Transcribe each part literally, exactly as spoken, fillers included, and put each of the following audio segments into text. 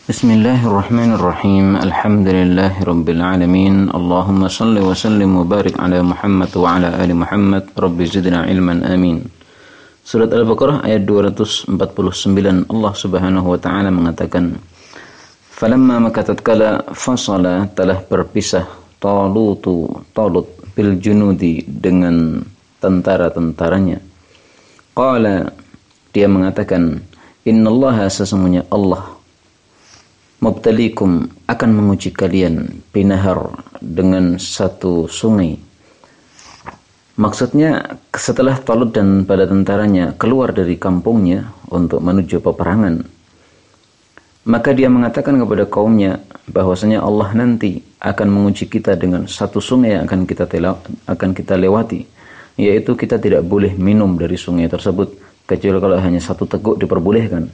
Bismillahirrahmanirrahim. Alhamdulillahirabbil alamin. Allahumma shalli wa sallim wa barik ala Muhammad wa ala ali Muhammad. Rabbi zidna ilman amin. Surat Al-Baqarah ayat dua ratus empat puluh sembilan, Allah Subhanahu wa taala mengatakan, "Falamma maka tatkala fasala telah berpisah Talutu Talut bil junudi dengan tentara-tentaranya. Qala dia mengatakan, innallaha sesungguhnya Allah mubtalikum akan menguji kalian binahar dengan satu sungai. Maksudnya setelah Talut dan bala tentaranya keluar dari kampungnya untuk menuju peperangan, maka dia mengatakan kepada kaumnya bahwasanya Allah nanti akan menguji kita dengan satu sungai yang akan kita tela, akan kita lewati, yaitu kita tidak boleh minum dari sungai tersebut kecuali kalau hanya satu teguk diperbolehkan.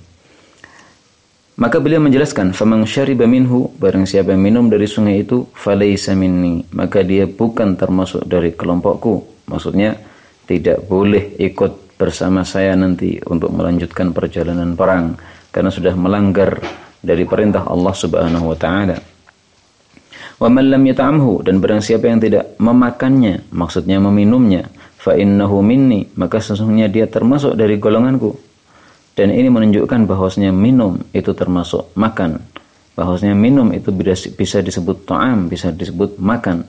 Maka beliau menjelaskan, faman syariba minhu, barang siapa yang minum dari sungai itu, falaysa minni, maka dia bukan termasuk dari kelompokku. Maksudnya tidak boleh ikut bersama saya nanti untuk melanjutkan perjalanan perang karena sudah melanggar dari perintah Allah Subhanahu wa taala. Wa man lam yata'amhu, dan barang siapa yang tidak memakannya, maksudnya meminumnya, fa innahu minni, maka sesungguhnya dia termasuk dari golonganku. Dan ini menunjukkan bahwasanya minum itu termasuk makan. Bahwasanya minum itu bisa disebut ta'am, bisa disebut makan.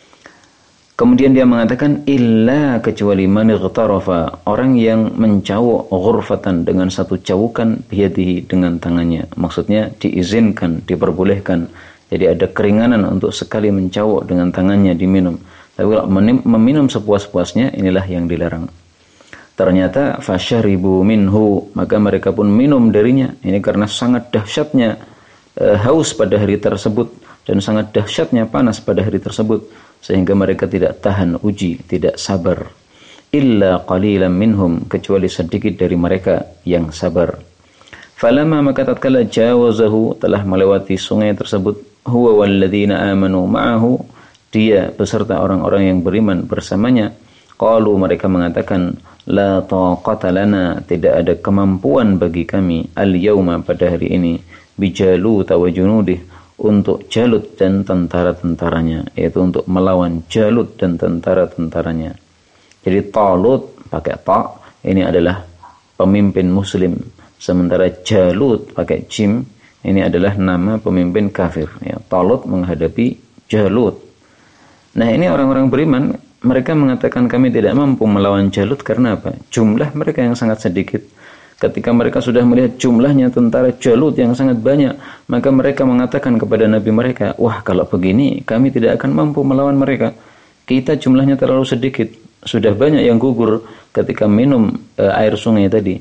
Kemudian dia mengatakan, illa kecuali man ightarafa, orang yang mencawuk ghurfatan dengan satu cawukan biyadihi dengan tangannya. Maksudnya diizinkan, diperbolehkan. Jadi ada keringanan untuk sekali mencawuk dengan tangannya diminum. Tapi kalau meminum sepuas-puasnya, inilah yang dilarang. Ternyata fasyaribu minhu, maka mereka pun minum darinya. Ini karena sangat dahsyatnya e, haus pada hari tersebut dan sangat dahsyatnya panas pada hari tersebut sehingga mereka tidak tahan uji, tidak sabar. Illa qalilan minhum, kecuali sedikit dari mereka yang sabar. Falamma maka tatkala jawazahu, telah melewati sungai tersebut, huwa walladzina amanu ma'ahu, dia beserta orang-orang yang beriman bersamanya, qalu, mereka mengatakan, la taqata lana, tidak ada kemampuan bagi kami al-yauma, pada hari ini, bijalut wa junudih, untuk Jalut dan tentara-tentaranya, yaitu untuk melawan Jalut dan tentara-tentaranya. Jadi Talut pakai ta, ini adalah pemimpin muslim, sementara Jalut pakai jim, ini adalah nama pemimpin kafir. Ya, Talut menghadapi Jalut. Nah, ini orang-orang beriman, mereka mengatakan kami tidak mampu melawan Jalut karena apa? Jumlah mereka yang sangat sedikit. Ketika mereka sudah melihat jumlahnya tentara Jalut yang sangat banyak, maka mereka mengatakan kepada Nabi mereka, wah kalau begini kami tidak akan mampu melawan mereka. Kita jumlahnya terlalu sedikit. Sudah banyak yang gugur ketika minum e, air sungai tadi.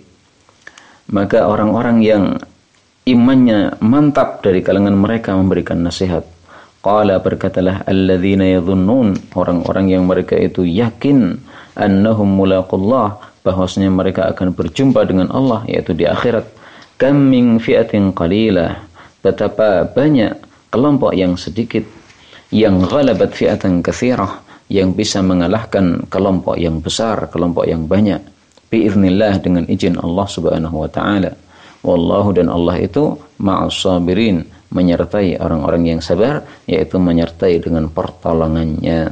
Maka orang-orang yang imannya mantap dari kalangan mereka memberikan nasihat. Qala, berkatalah alladzina yadhunnun, orang-orang yang mereka itu yakin annahum mulaqullah, bahwasanya mereka akan berjumpa dengan Allah, yaitu di akhirat. Kam min fi'atin qalilah, betapa banyak kelompok yang sedikit, yang ghalabat fi'atan katsirah, yang bisa mengalahkan kelompok yang besar, kelompok yang banyak, biiznillah, dengan izin Allah Subhanahu wa taala. Wallahu, dan Allah itu ma'as sabirin, menyertai orang-orang yang sabar, yaitu menyertai dengan pertolongannya.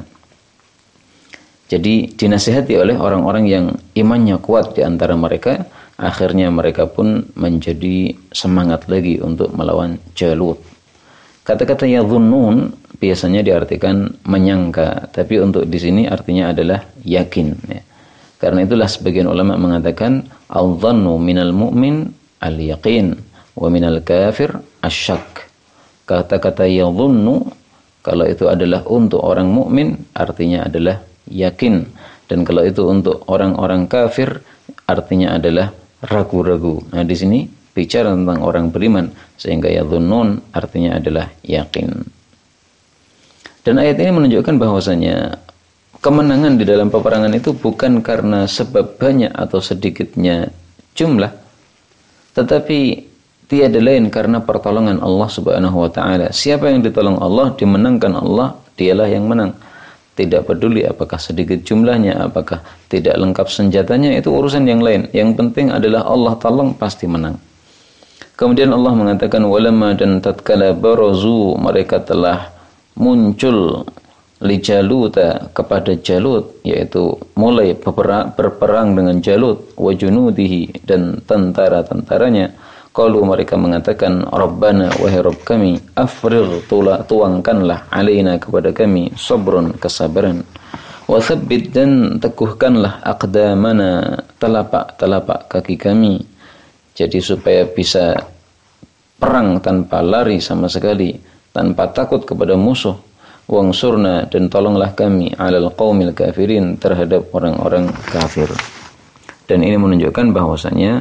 Jadi dinasihati oleh orang-orang yang imannya kuat di antara mereka, akhirnya mereka pun menjadi semangat lagi untuk melawan Jalut. Kata-kata yadhunnun biasanya diartikan menyangka, tapi untuk di sini artinya adalah yakin. Ya. Karena itulah sebagian ulama mengatakan al-dhannu minal mu'min al-yaqin wa minal kafir asyak. Kata-kata yadhunnu kalau itu adalah untuk orang mukmin artinya adalah yakin, dan kalau itu untuk orang-orang kafir artinya adalah ragu-ragu. Nah, di sini bicara tentang orang beriman, sehingga yadhunnun artinya adalah yakin. Dan ayat ini menunjukkan bahwasanya kemenangan di dalam peperangan itu bukan karena sebab banyak atau sedikitnya jumlah, tetapi tiada lain karena pertolongan Allah Subhanahu wa taala. Siapa yang ditolong Allah, dimenangkan Allah, dialah yang menang. Tidak peduli apakah sedikit jumlahnya, apakah tidak lengkap senjatanya, itu urusan yang lain. Yang penting adalah Allah tolong, pasti menang. Kemudian Allah mengatakan walamma, dan tatkala barazu, mereka telah muncul li Jaluta, kepada Jalut, yaitu mulai berperang, berperang dengan Jalut, wa junudihi, dan tentara-tentaranya. Qalu, mereka mengatakan, Rabbana, wahai Rabb kami, afrigh, tuangkanlah, alaina, kepada kami, sabrun, kesabaran, wa tsabbit, dan teguhkanlah, aqdamana, telapak-telapak kaki kami, jadi supaya bisa perang tanpa lari sama sekali, tanpa takut kepada musuh. Wangsurna, dan tolonglah kami, alal qaumil kafirin, terhadap orang-orang kafir. Dan ini menunjukkan bahwasanya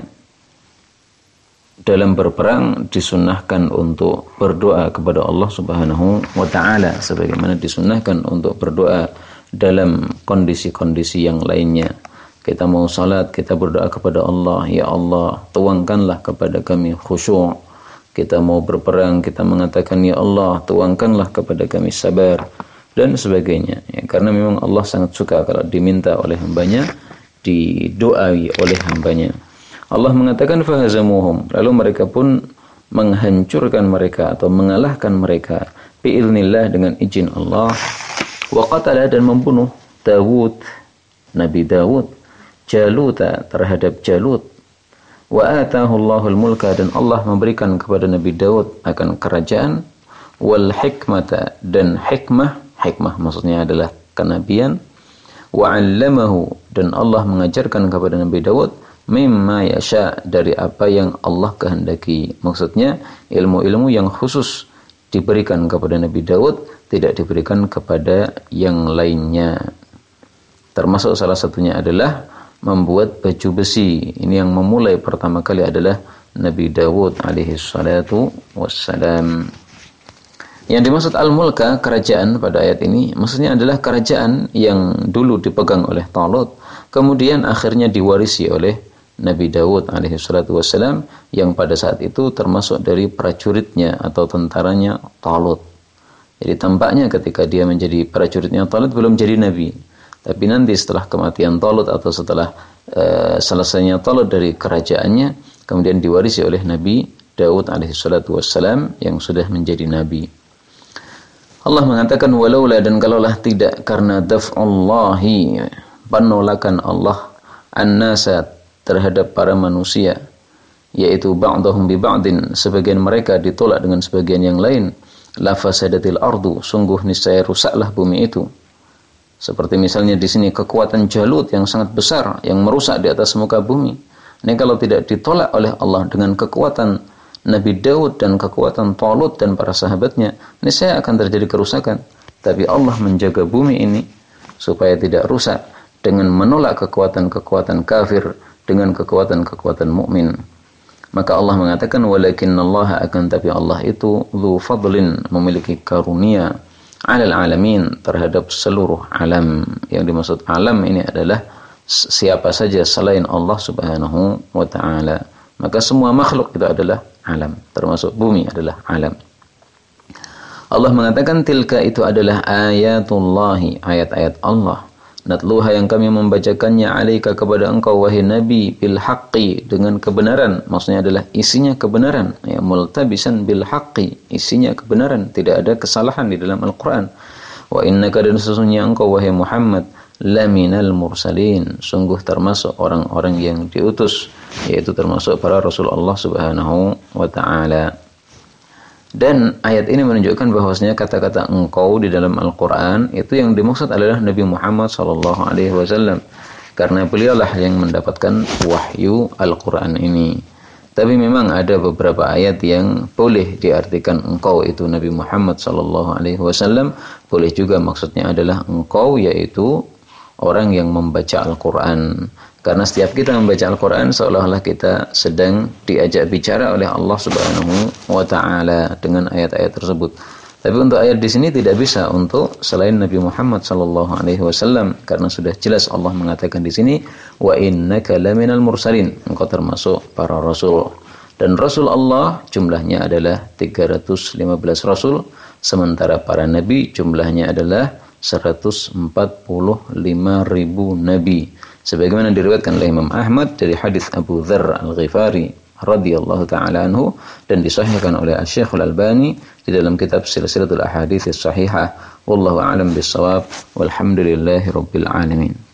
dalam berperang disunnahkan untuk berdoa kepada Allah Subhanahu wa taala, sebagaimana disunnahkan untuk berdoa dalam kondisi-kondisi yang lainnya. Kita mau salat, kita berdoa kepada Allah, ya Allah, tuangkanlah kepada kami khusyuk. Kita mau berperang, kita mengatakan, ya Allah, tuangkanlah kepada kami sabar, dan sebagainya. Ya, karena memang Allah sangat suka kalau diminta oleh hambanya, didoai oleh hambanya. Allah mengatakan fahazamuhum, lalu mereka pun menghancurkan mereka atau mengalahkan mereka biiznillah, dengan izin Allah. Wa qatala, dan membunuh Dawud, Nabi Dawud, Jaluta, terhadap Jalut. Wa atahu Allahul mulka, dan Allah memberikan kepada Nabi Daud akan kerajaan, wal hikmata, dan hikmah, hikmah maksudnya adalah kenabian, wa 'allamahu, dan Allah mengajarkan kepada Nabi Daud mimma yasha, dari apa yang Allah kehendaki. Maksudnya ilmu-ilmu yang khusus diberikan kepada Nabi Daud, tidak diberikan kepada yang lainnya. Termasuk salah satunya adalah membuat baju besi. Ini yang memulai pertama kali adalah Nabi Dawud alaihi salatu wassalam. Yang dimaksud al-mulka, kerajaan pada ayat ini, maksudnya adalah kerajaan yang dulu dipegang oleh Talut, kemudian akhirnya diwarisi oleh Nabi Dawud alaihi salatu wassalam, yang pada saat itu termasuk dari prajuritnya atau tentaranya Talut. Jadi tampaknya ketika dia menjadi prajuritnya Talut belum jadi nabi. Tapi nanti setelah kematian Talut atau setelah uh, selesainya Talut dari kerajaannya, kemudian diwarisi oleh Nabi Daud alaihi salatu wassalam yang sudah menjadi nabi. Allah mengatakan walaula, dan kalaulah tidak karena daf'ullahi, penolakan Allah, an-nasa, terhadap para manusia, yaitu ba'dahum bi ba'din, sebagian mereka ditolak dengan sebagian yang lain, la fasadatil ardu, sungguh niscaya rusaklah bumi itu. Seperti misalnya di sini kekuatan Jalut yang sangat besar yang merusak di atas muka bumi. Ini kalau tidak ditolak oleh Allah dengan kekuatan Nabi Daud dan kekuatan Talut dan para sahabatnya, ini saya akan terjadi kerusakan. Tapi Allah menjaga bumi ini supaya tidak rusak dengan menolak kekuatan-kekuatan kafir dengan kekuatan-kekuatan mukmin. Maka Allah mengatakan walakinnallaha, akan tapi Allah itu dzu fadlin, memiliki karunia, alal alamin, terhadap seluruh alam. Yang dimaksud alam ini adalah siapa saja selain Allah Subhanahu wa taala. Maka semua makhluk itu adalah alam, termasuk bumi adalah alam. Allah mengatakan tilka, itu adalah ayatullahi, ayat-ayat Allah. Natluha, yang kami membacakannya, alaika, kepada engkau wahai Nabi, bil haqqi, dengan kebenaran. Maksudnya adalah isinya kebenaran, ya, multabisan bil haqqi, isinya kebenaran, tidak ada kesalahan di dalam Al-Qur'an. Wa innaka, dan sesungguhnya engkau wahai Muhammad, laminal mursalin, sungguh termasuk orang-orang yang diutus, yaitu termasuk para rasul Allah Subhanahu wa taala. Dan ayat ini menunjukkan bahwasanya kata-kata engkau di dalam Al-Quran itu yang dimaksud adalah Nabi Muhammad sallallahu alaihi wasallam, karena beliaulah yang mendapatkan wahyu Al-Quran ini. Tapi memang ada beberapa ayat yang boleh diartikan engkau itu Nabi Muhammad sallallahu alaihi wasallam, boleh juga maksudnya adalah engkau, yaitu orang yang membaca Al-Quran. Karena setiap kita membaca Al-Quran seolah-olah kita sedang diajak bicara oleh Allah Subhanahu wa taala dengan ayat-ayat tersebut. Tapi untuk ayat di sini tidak bisa untuk selain Nabi Muhammad sallallahu alaihi wasallam, karena sudah jelas Allah mengatakan di sini wa innaka laminal mursalin, engkau termasuk para rasul. Dan rasul Allah jumlahnya adalah tiga ratus lima belas rasul, sementara para nabi jumlahnya adalah seratus empat puluh lima ribu nabi. Sebagaimana diriwayatkan oleh Imam Ahmad dari hadis Abu Dzar Al-Ghifari radhiyallahu taala anhu dan disahihkan oleh Asy-Syaikh Al-Albani di dalam kitab Silsilatul Ahadits Shahihah. Wallahu a'lam bissawab. Walhamdulillahirabbil alamin.